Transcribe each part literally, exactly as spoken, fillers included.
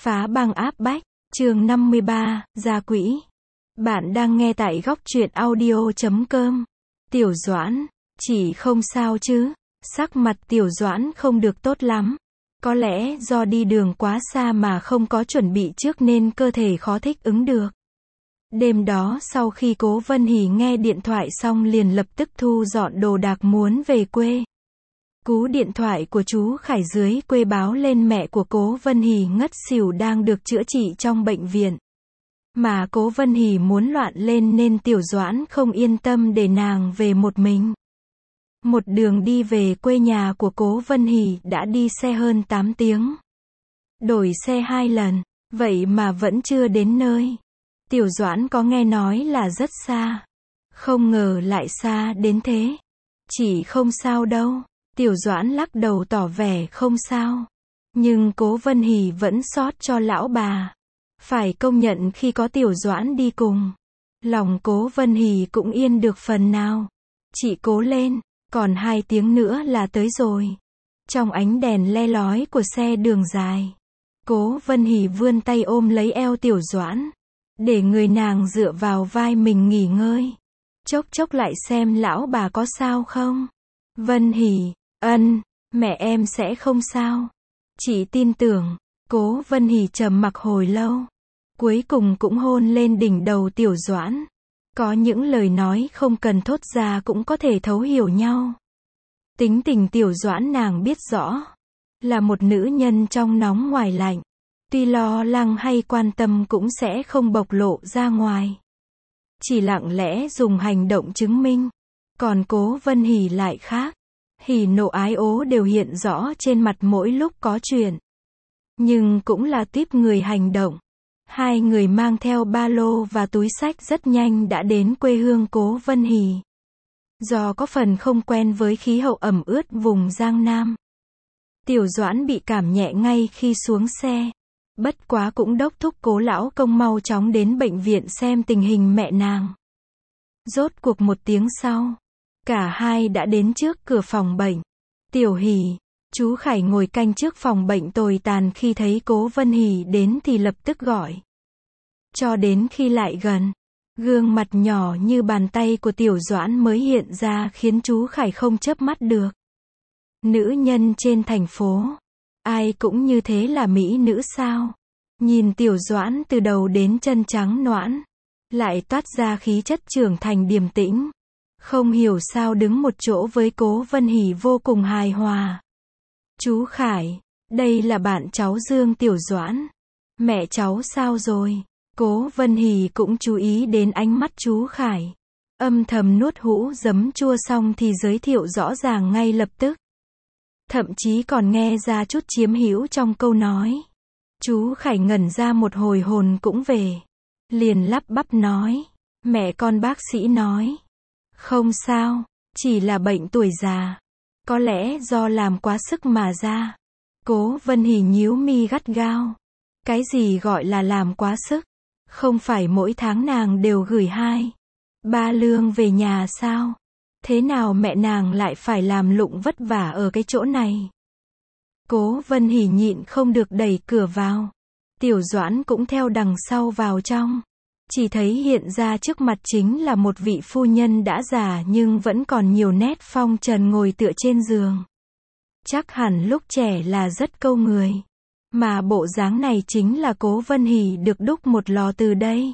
Phá băng áp bách, chương năm mươi ba, gia quỹ. Bạn đang nghe tại góc truyện audio chấm com. Tiểu Doãn, chỉ không sao chứ? Sắc mặt Tiểu Doãn không được tốt lắm. Có lẽ do đi đường quá xa mà không có chuẩn bị trước nên cơ thể khó thích ứng được. Đêm đó sau khi Cố Vân Hỉ nghe điện thoại xong liền lập tức thu dọn đồ đạc muốn về quê. Cú điện thoại của chú Khải dưới quê báo lên mẹ của Cố Vân Hỉ ngất xỉu đang được chữa trị trong bệnh viện. Mà Cố Vân Hỉ muốn loạn lên nên Tiểu Doãn không yên tâm để nàng về một mình. Một đường đi về quê nhà của Cố Vân Hỉ đã đi xe hơn tám tiếng. Đổi xe hai lần, vậy mà vẫn chưa đến nơi. Tiểu Doãn có nghe nói là rất xa. Không ngờ lại xa đến thế. Chỉ không sao đâu. Tiểu Doãn lắc đầu tỏ vẻ không sao. Nhưng Cố Vân Hỉ vẫn xót cho lão bà. Phải công nhận khi có Tiểu Doãn đi cùng, lòng Cố Vân Hỉ cũng yên được phần nào. Chị cố lên, còn hai tiếng nữa là tới rồi. Trong ánh đèn le lói của xe đường dài, Cố Vân Hỉ vươn tay ôm lấy eo Tiểu Doãn, để người nàng dựa vào vai mình nghỉ ngơi. Chốc chốc lại xem lão bà có sao không. Vân Hỉ, ân, mẹ em sẽ không sao. Chị tin tưởng. Cố Vân Hỉ trầm mặc hồi lâu, cuối cùng cũng hôn lên đỉnh đầu Tiểu Doãn. Có những lời nói không cần thốt ra cũng có thể thấu hiểu nhau. Tính tình Tiểu Doãn nàng biết rõ, là một nữ nhân trong nóng ngoài lạnh. Tuy lo lắng hay quan tâm cũng sẽ không bộc lộ ra ngoài. Chỉ lặng lẽ dùng hành động chứng minh. Còn Cố Vân Hỉ lại khác. Hỉ nộ ái ố đều hiện rõ trên mặt mỗi lúc có chuyện. Nhưng cũng là tiếp người hành động. Hai người mang theo ba lô và túi xách rất nhanh đã đến quê hương Cố Vân Hỉ. Do có phần không quen với khí hậu ẩm ướt vùng Giang Nam, Tiểu Doãn bị cảm nhẹ ngay khi xuống xe. Bất quá cũng đốc thúc Cố lão công mau chóng đến bệnh viện xem tình hình mẹ nàng. Rốt cuộc một tiếng sau, cả hai đã đến trước cửa phòng bệnh. Tiểu Hỉ, chú Khải ngồi canh trước phòng bệnh tồi tàn khi thấy Cố Vân Hỉ đến thì lập tức gọi. Cho đến khi lại gần, gương mặt nhỏ như bàn tay của Tiểu Doãn mới hiện ra khiến chú Khải không chớp mắt được. Nữ nhân trên thành phố, ai cũng như thế là mỹ nữ sao? Nhìn Tiểu Doãn từ đầu đến chân trắng nõn, lại toát ra khí chất trưởng thành điềm tĩnh. Không hiểu sao đứng một chỗ với Cố Vân Hỉ vô cùng hài hòa. Chú Khải, đây là bạn cháu Dương Tiểu Doãn. Mẹ cháu sao rồi? Cố Vân Hỉ cũng chú ý đến ánh mắt chú Khải. Âm thầm nuốt hũ giấm chua xong thì giới thiệu rõ ràng ngay lập tức. Thậm chí còn nghe ra chút chiếm hữu trong câu nói. Chú Khải ngẩn ra một hồi hồn cũng về. Liền lắp bắp nói. Mẹ con bác sĩ nói. Không sao, chỉ là bệnh tuổi già. Có lẽ do làm quá sức mà ra. Cố Vân Hỉ nhíu mi gắt gao. Cái gì gọi là làm quá sức? Không phải mỗi tháng nàng đều gửi hai, ba lương về nhà sao? Thế nào mẹ nàng lại phải làm lụng vất vả ở cái chỗ này? Cố Vân Hỉ nhịn không được đẩy cửa vào. Tiểu Doãn cũng theo đằng sau vào trong. Chỉ thấy hiện ra trước mặt chính là một vị phu nhân đã già nhưng vẫn còn nhiều nét phong trần ngồi tựa trên giường. Chắc hẳn lúc trẻ là rất câu người. Mà bộ dáng này chính là Cố Vân Hỉ được đúc một lò từ đây.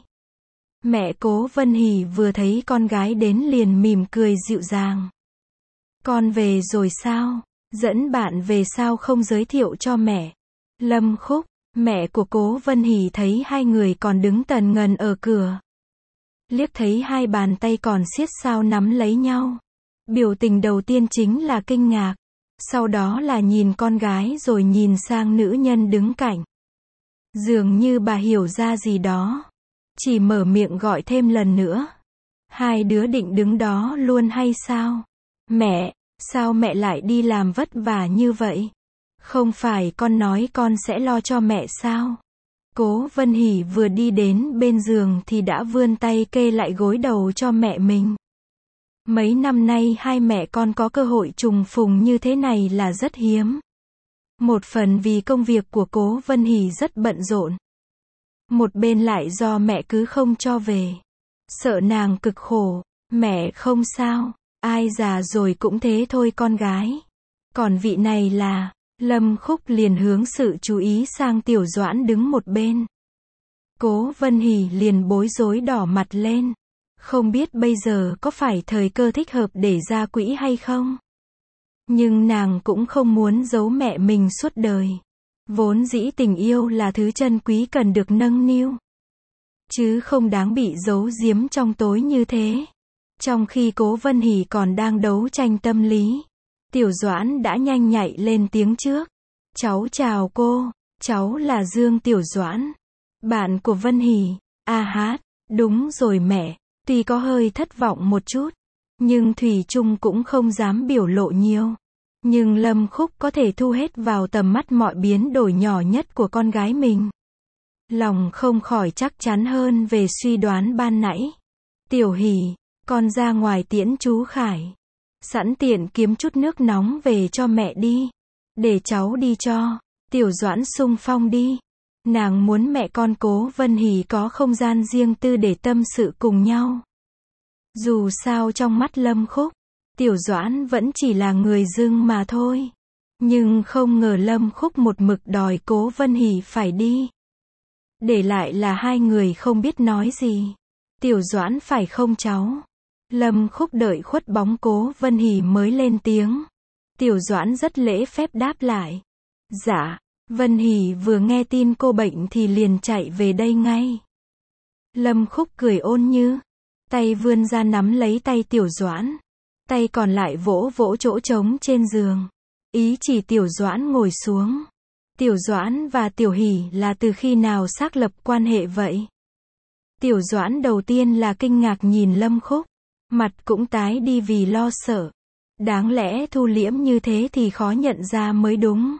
Mẹ Cố Vân Hỉ vừa thấy con gái đến liền mỉm cười dịu dàng. Con về rồi sao? Dẫn bạn về sao không giới thiệu cho mẹ? Lâm Khúc, mẹ của Cố Vân Hỉ thấy hai người còn đứng tần ngần ở cửa. Liếc thấy hai bàn tay còn siết sao nắm lấy nhau. Biểu tình đầu tiên chính là kinh ngạc. Sau đó là nhìn con gái rồi nhìn sang nữ nhân đứng cạnh. Dường như bà hiểu ra gì đó. Chỉ mở miệng gọi thêm lần nữa. Hai đứa định đứng đó luôn hay sao? Mẹ, sao mẹ lại đi làm vất vả như vậy? Không phải con nói con sẽ lo cho mẹ sao? Cố Vân Hỉ vừa đi đến bên giường thì đã vươn tay kê lại gối đầu cho mẹ mình. Mấy năm nay hai mẹ con có cơ hội trùng phùng như thế này là rất hiếm. Một phần vì công việc của Cố Vân Hỷ rất bận rộn. Một bên lại do mẹ cứ không cho về. Sợ nàng cực khổ. Mẹ không sao, ai già rồi cũng thế thôi con gái. Còn vị này là, Lâm Khúc liền hướng sự chú ý sang Tiểu Doãn đứng một bên. Cố Vân Hỷ liền bối rối đỏ mặt lên. Không biết bây giờ có phải thời cơ thích hợp để ra quỹ hay không? Nhưng nàng cũng không muốn giấu mẹ mình suốt đời. Vốn dĩ tình yêu là thứ chân quý cần được nâng niu. Chứ không đáng bị giấu giếm trong tối như thế. Trong khi Cố Vân Hỷ còn đang đấu tranh tâm lý, Tiểu Doãn đã nhanh nhạy lên tiếng trước. Cháu chào cô, cháu là Dương Tiểu Doãn, bạn của Vân Hỷ. A hát, đúng rồi mẹ, tuy có hơi thất vọng một chút, nhưng Thủy Chung cũng không dám biểu lộ nhiều. Nhưng Lâm Khúc có thể thu hết vào tầm mắt mọi biến đổi nhỏ nhất của con gái mình. Lòng không khỏi chắc chắn hơn về suy đoán ban nãy. Tiểu Hỷ, con ra ngoài tiễn chú Khải. Sẵn tiện kiếm chút nước nóng về cho mẹ đi. Để cháu đi cho. Tiểu Doãn xung phong đi. Nàng muốn mẹ con Cố Vân Hỷ có không gian riêng tư để tâm sự cùng nhau. Dù sao trong mắt Lâm Khúc, Tiểu Doãn vẫn chỉ là người dưng mà thôi. Nhưng không ngờ Lâm Khúc một mực đòi Cố Vân Hỷ phải đi. Để lại là hai người không biết nói gì. Tiểu Doãn phải không cháu? Lâm Khúc đợi khuất bóng Cố Vân Hỷ mới lên tiếng. Tiểu Doãn rất lễ phép đáp lại. Dạ, Vân Hỷ vừa nghe tin cô bệnh thì liền chạy về đây ngay. Lâm Khúc cười ôn như, tay vươn ra nắm lấy tay Tiểu Doãn. Tay còn lại vỗ vỗ chỗ trống trên giường. Ý chỉ Tiểu Doãn ngồi xuống. Tiểu Doãn và Tiểu Hỷ là từ khi nào xác lập quan hệ vậy? Tiểu Doãn đầu tiên là kinh ngạc nhìn Lâm Khúc. Mặt cũng tái đi vì lo sợ. Đáng lẽ thu liễm như thế thì khó nhận ra mới đúng.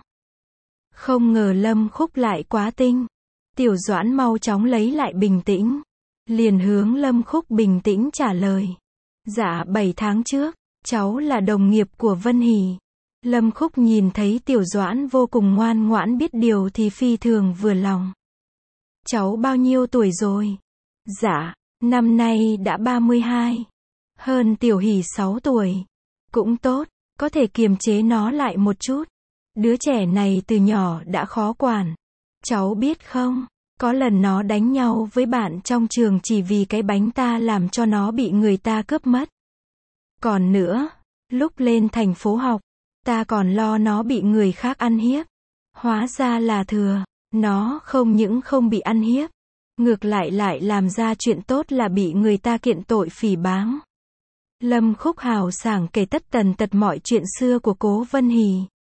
Không ngờ Lâm Khúc lại quá tinh. Tiểu Doãn mau chóng lấy lại bình tĩnh. Liền hướng Lâm Khúc bình tĩnh trả lời. Dạ bảy tháng trước, cháu là đồng nghiệp của Vân Hỷ. Lâm Khúc nhìn thấy Tiểu Doãn vô cùng ngoan ngoãn biết điều thì phi thường vừa lòng. Cháu bao nhiêu tuổi rồi? Dạ, năm nay đã ba mươi hai. Hơn Tiểu Hỷ sáu tuổi. Cũng tốt, có thể kiềm chế nó lại một chút. Đứa trẻ này từ nhỏ đã khó quản. Cháu biết không, có lần nó đánh nhau với bạn trong trường chỉ vì cái bánh ta làm cho nó bị người ta cướp mất. Còn nữa, lúc lên thành phố học, ta còn lo nó bị người khác ăn hiếp. Hóa ra là thừa, nó không những không bị ăn hiếp, ngược lại lại làm ra chuyện tốt là bị người ta kiện tội phỉ báng. Lâm Khúc hào sảng kể tất tần tật mọi chuyện xưa của Cố Vân Hỷ.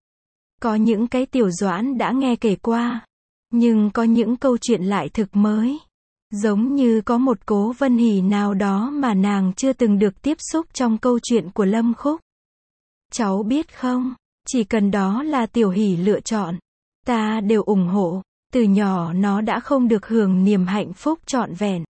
Có những cái Tiểu Doãn đã nghe kể qua, nhưng có những câu chuyện lại thực mới. Giống như có một Cố Vân Hỷ nào đó mà nàng chưa từng được tiếp xúc trong câu chuyện của Lâm Khúc. Cháu biết không, chỉ cần đó là Tiểu Hỷ lựa chọn, ta đều ủng hộ. Từ nhỏ nó đã không được hưởng niềm hạnh phúc trọn vẹn.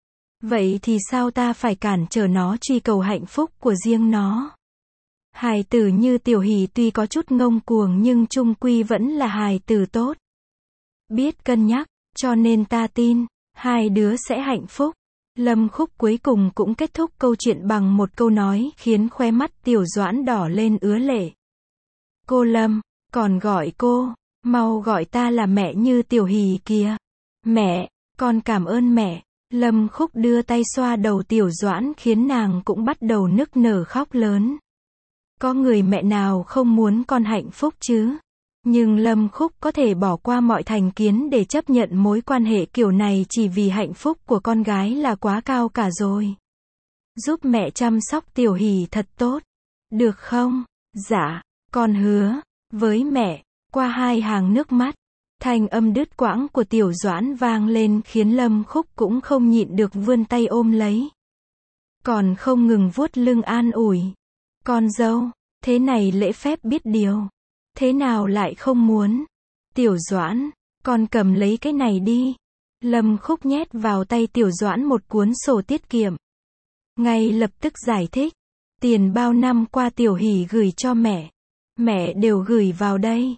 Vậy thì sao ta phải cản trở nó truy cầu hạnh phúc của riêng nó? Hài tử như Tiểu Hỷ tuy có chút ngông cuồng nhưng chung quy vẫn là hài tử tốt. Biết cân nhắc, cho nên ta tin, hai đứa sẽ hạnh phúc. Lâm Khúc cuối cùng cũng kết thúc câu chuyện bằng một câu nói khiến khóe mắt Tiểu Doãn đỏ lên ứa lệ. Cô Lâm, còn gọi cô, mau gọi ta là mẹ như Tiểu Hỷ kìa. Mẹ, con cảm ơn mẹ. Lâm Khúc đưa tay xoa đầu Tiểu Doãn khiến nàng cũng bắt đầu nức nở khóc lớn. Có người mẹ nào không muốn con hạnh phúc chứ? Nhưng Lâm Khúc có thể bỏ qua mọi thành kiến để chấp nhận mối quan hệ kiểu này chỉ vì hạnh phúc của con gái là quá cao cả rồi. Giúp mẹ chăm sóc Tiểu Hỷ thật tốt. Được không? Dạ, con hứa. Với mẹ, qua hai hàng nước mắt. Thanh âm đứt quãng của Tiểu Doãn vang lên khiến Lâm Khúc cũng không nhịn được vươn tay ôm lấy. Còn không ngừng vuốt lưng an ủi. Con dâu, thế này lễ phép biết điều. Thế nào lại không muốn? Tiểu Doãn, con cầm lấy cái này đi. Lâm Khúc nhét vào tay Tiểu Doãn một cuốn sổ tiết kiệm. Ngay lập tức giải thích. Tiền bao năm qua Tiểu Hỷ gửi cho mẹ. Mẹ đều gửi vào đây.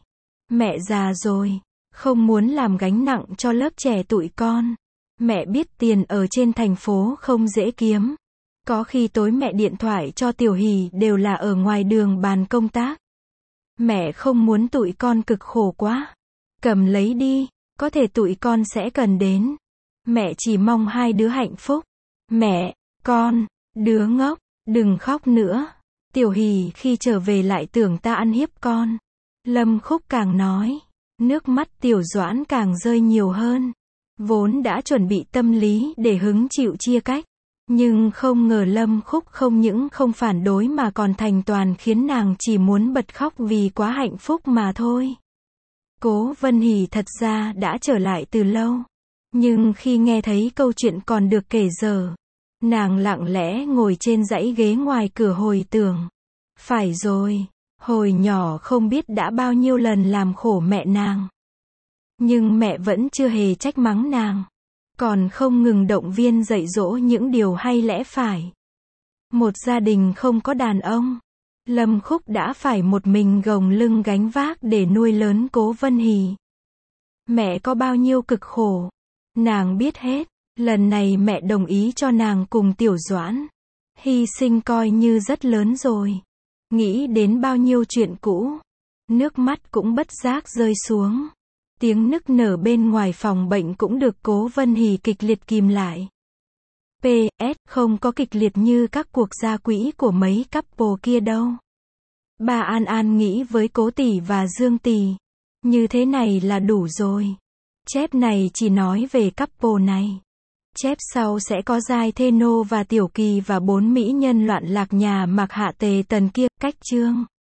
Mẹ già rồi, không muốn làm gánh nặng cho lớp trẻ tụi con. Mẹ biết tiền ở trên thành phố không dễ kiếm. Có khi tối mẹ điện thoại cho Tiểu Hỷ đều là ở ngoài đường bàn công tác. Mẹ không muốn tụi con cực khổ quá. Cầm lấy đi, có thể tụi con sẽ cần đến. Mẹ chỉ mong hai đứa hạnh phúc. Mẹ, con, đứa ngốc, đừng khóc nữa. Tiểu Hỷ khi trở về lại tưởng ta ăn hiếp con. Lâm Khúc càng nói, nước mắt Tiểu Doãn càng rơi nhiều hơn. Vốn đã chuẩn bị tâm lý để hứng chịu chia cách. Nhưng không ngờ Lâm Khúc không những không phản đối mà còn thành toàn khiến nàng chỉ muốn bật khóc vì quá hạnh phúc mà thôi. Cố Vân Hỷ thật ra đã trở lại từ lâu. Nhưng khi nghe thấy câu chuyện còn được kể dở, nàng lặng lẽ ngồi trên dãy ghế ngoài cửa hồi tưởng. Phải rồi, hồi nhỏ không biết đã bao nhiêu lần làm khổ mẹ nàng. Nhưng mẹ vẫn chưa hề trách mắng nàng. Còn không ngừng động viên dạy dỗ những điều hay lẽ phải. Một gia đình không có đàn ông. Lâm Khúc đã phải một mình gồng lưng gánh vác để nuôi lớn Cố Vân Hỷ. Mẹ có bao nhiêu cực khổ. Nàng biết hết. Lần này mẹ đồng ý cho nàng cùng Tiểu Doãn. Hy sinh coi như rất lớn rồi. Nghĩ đến bao nhiêu chuyện cũ. Nước mắt cũng bất giác rơi xuống. Tiếng nức nở bên ngoài phòng bệnh cũng được Cố Vân Hỷ kịch liệt kìm lại. pê ét không có kịch liệt như các cuộc gia quỹ của mấy couple kia đâu. Bà An An nghĩ với Cố tỷ và Dương tỷ. Như thế này là đủ rồi. Chép này chỉ nói về couple này. Chép sau sẽ có Giai Thê Nô và Tiểu Kỳ và bốn mỹ nhân loạn lạc nhà Mạc Hạ Tề Tần kia. Cách chương